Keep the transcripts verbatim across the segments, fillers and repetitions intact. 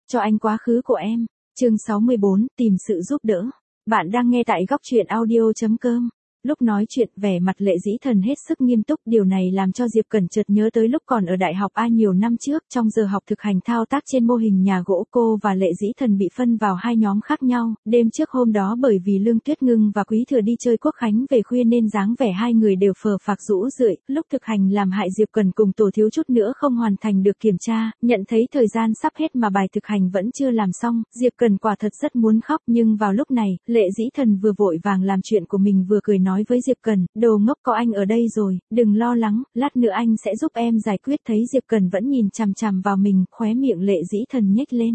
cho anh quá khứ của em. Chương sáu mươi bốn, tìm sự giúp đỡ. Bạn đang nghe tại góc truyện audio chấm com. Lúc nói chuyện, vẻ mặt Lệ Dĩ Thần hết sức nghiêm túc, điều này làm cho Diệp Cẩn chợt nhớ tới lúc còn ở đại học A nhiều năm trước, trong giờ học thực hành thao tác trên mô hình nhà gỗ, cô và Lệ Dĩ Thần bị phân vào hai nhóm khác nhau. Đêm trước hôm đó bởi vì Lương Tuyết Ngưng và Quý Thừa đi chơi Quốc Khánh về khuya nên dáng vẻ hai người đều phờ phạc rũ rượi, lúc thực hành làm hại Diệp Cẩn cùng Tổ thiếu chút nữa không hoàn thành được kiểm tra, nhận thấy thời gian sắp hết mà bài thực hành vẫn chưa làm xong, Diệp Cẩn quả thật rất muốn khóc, nhưng vào lúc này, Lệ Dĩ Thần vừa vội vàng làm chuyện của mình vừa cười nói với Diệp Cẩn, đồ ngốc, có anh ở đây rồi, đừng lo lắng, lát nữa anh sẽ giúp em giải quyết. Thấy Diệp Cẩn vẫn nhìn chằm chằm vào mình, khóe miệng Lệ Dĩ Thần nhếch lên.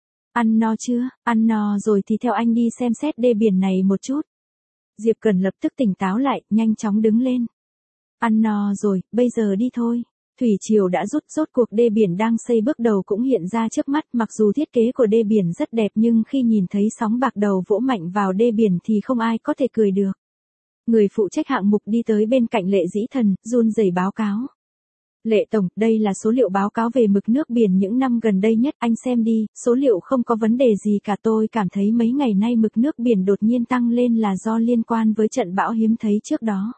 Ăn no chưa? Ăn no rồi thì theo anh đi xem xét đê biển này một chút. Diệp Cẩn lập tức tỉnh táo lại, nhanh chóng đứng lên. Ăn no rồi, bây giờ đi thôi. Thủy triều đã rút, rốt cuộc đê biển đang xây bước đầu cũng hiện ra trước mắt, mặc dù thiết kế của đê biển rất đẹp nhưng khi nhìn thấy sóng bạc đầu vỗ mạnh vào đê biển thì không ai có thể cười được. Người phụ trách hạng mục đi tới bên cạnh Lệ Dĩ Thần, run rẩy báo cáo. Lệ Tổng, đây là số liệu báo cáo về mực nước biển những năm gần đây nhất, anh xem đi, số liệu không có vấn đề gì cả. Tôi cảm thấy mấy ngày nay mực nước biển đột nhiên tăng lên là do liên quan với trận bão hiếm thấy trước đó.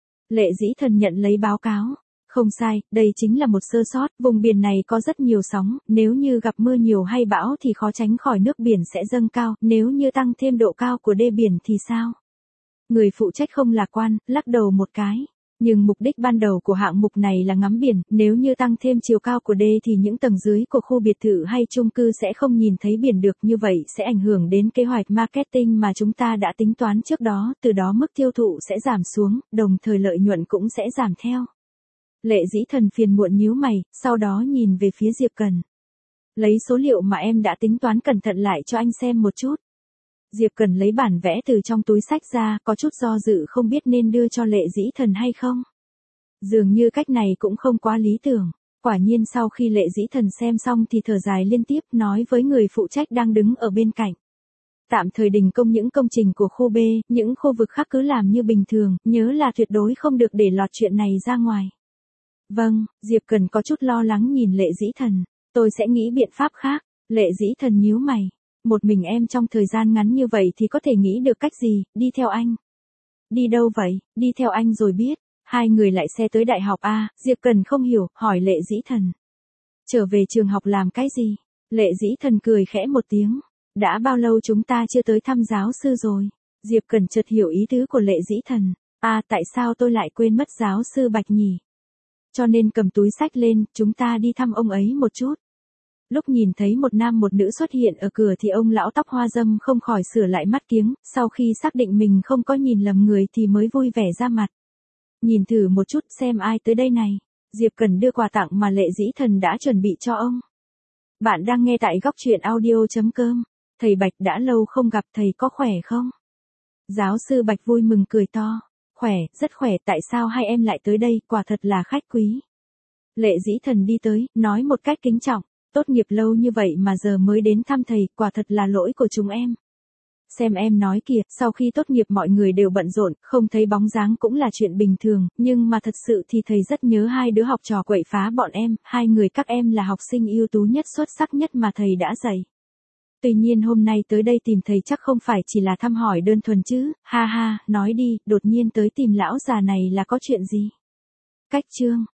Lệ Dĩ Thần nhận lấy báo cáo. Không sai, đây chính là một sơ sót, vùng biển này có rất nhiều sóng, nếu như gặp mưa nhiều hay bão thì khó tránh khỏi nước biển sẽ dâng cao, nếu như tăng thêm độ cao của đê biển thì sao? Người phụ trách không lạc quan, lắc đầu một cái. Nhưng mục đích ban đầu của hạng mục này là ngắm biển, nếu như tăng thêm chiều cao của đê thì những tầng dưới của khu biệt thự hay chung cư sẽ không nhìn thấy biển được, như vậy sẽ ảnh hưởng đến kế hoạch marketing mà chúng ta đã tính toán trước đó, từ đó mức tiêu thụ sẽ giảm xuống, đồng thời lợi nhuận cũng sẽ giảm theo. Lệ Dĩ Thần phiền muộn nhíu mày, sau đó nhìn về phía Diệp Cẩn. Lấy số liệu mà em đã tính toán cẩn thận lại cho anh xem một chút. Diệp Cẩn lấy bản vẽ từ trong túi xách ra, có chút do dự không biết nên đưa cho Lệ Dĩ Thần hay không. Dường như cách này cũng không quá lý tưởng. Quả nhiên sau khi Lệ Dĩ Thần xem xong thì thở dài liên tiếp, nói với người phụ trách đang đứng ở bên cạnh. Tạm thời đình công những công trình của khu B, những khu vực khác cứ làm như bình thường, nhớ là tuyệt đối không được để lọt chuyện này ra ngoài. Vâng, Diệp Cẩn có chút lo lắng nhìn Lệ Dĩ Thần, tôi sẽ nghĩ biện pháp khác. Lệ Dĩ Thần nhíu mày. Một mình em trong thời gian ngắn như vậy thì có thể nghĩ được cách gì, đi theo anh. Đi đâu vậy? Đi theo anh rồi biết. Hai người lại xe tới đại học A, Diệp Cẩn không hiểu, hỏi Lệ Dĩ Thần. Trở về trường học làm cái gì? Lệ Dĩ Thần cười khẽ một tiếng. Đã bao lâu chúng ta chưa tới thăm giáo sư rồi? Diệp Cẩn chợt hiểu ý tứ của Lệ Dĩ Thần. À, tại sao tôi lại quên mất giáo sư Bạch nhỉ? Cho nên cầm túi xách lên, chúng ta đi thăm ông ấy một chút. Lúc nhìn thấy một nam một nữ xuất hiện ở cửa thì ông lão tóc hoa râm không khỏi sửa lại mắt kiếng, sau khi xác định mình không có nhìn lầm người thì mới vui vẻ ra mặt. Nhìn thử một chút xem ai tới đây này. Diệp Cẩn đưa quà tặng mà Lệ Dĩ Thần đã chuẩn bị cho ông. Bạn đang nghe tại góc truyện audio chấm com. Thầy Bạch, đã lâu không gặp, thầy có khỏe không? Giáo sư Bạch vui mừng cười to. Khỏe, rất khỏe, tại sao hai em lại tới đây, quả thật là khách quý. Lệ Dĩ Thần đi tới, nói một cách kính trọng. Tốt nghiệp lâu như vậy mà giờ mới đến thăm thầy, quả thật là lỗi của chúng em. Xem em nói kìa, sau khi tốt nghiệp mọi người đều bận rộn, không thấy bóng dáng cũng là chuyện bình thường, nhưng mà thật sự thì thầy rất nhớ hai đứa học trò quậy phá bọn em, hai người các em là học sinh ưu tú nhất, xuất sắc nhất mà thầy đã dạy. Tuy nhiên hôm nay tới đây tìm thầy chắc không phải chỉ là thăm hỏi đơn thuần chứ, ha ha, nói đi, đột nhiên tới tìm lão già này là có chuyện gì? Cách chương.